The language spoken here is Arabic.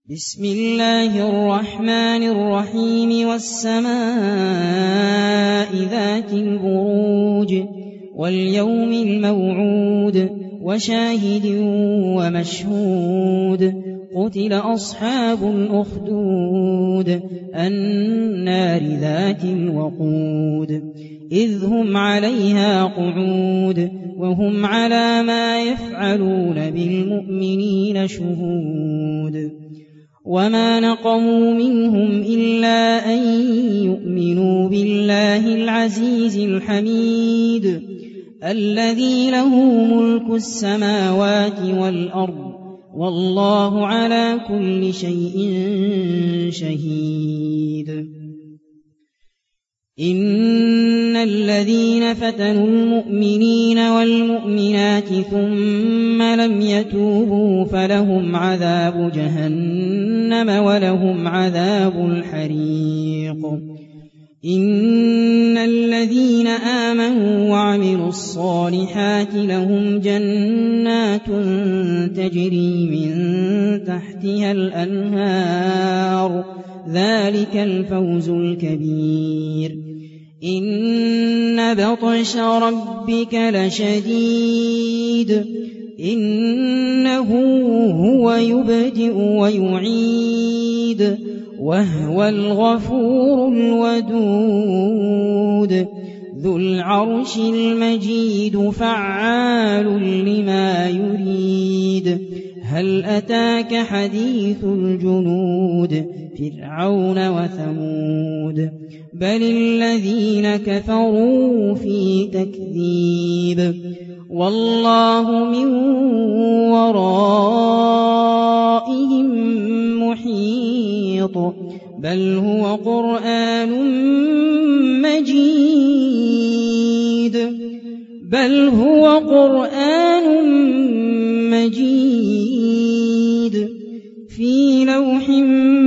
بسم الله الرحمن الرحيم والسماء ذات البروج واليوم الموعود وشاهد ومشهود قتل أصحاب الأخدود النار ذات الوقود إذ هم عليها قعود وهم على ما يفعلون بالمؤمنين شهود وما نقموا منهم إلا أن يؤمنوا بالله العزيز الحميد الذي له ملك السماوات والأرض والله على كل شيء شهيد إن الذين فتنوا المؤمنين والمؤمنات ثم لم يتوبوا فلهم عذاب جهنم ولهم عذاب الحريق إن الذين آمنوا وعملوا الصالحات لهم جنات تجري من تحتها الأنهار ذلك الفوز الكبير إن بطش ربك لشديد إنه هو يبدئ ويعيد وهو الغفور الودود ذو العرش المجيد فعال لما يريد هل أتاك حديث الجنود فرعون وثمود بل الذين كفروا في تكذيب والله من ورائهم محيط بل هو قرآن مجيد في لوح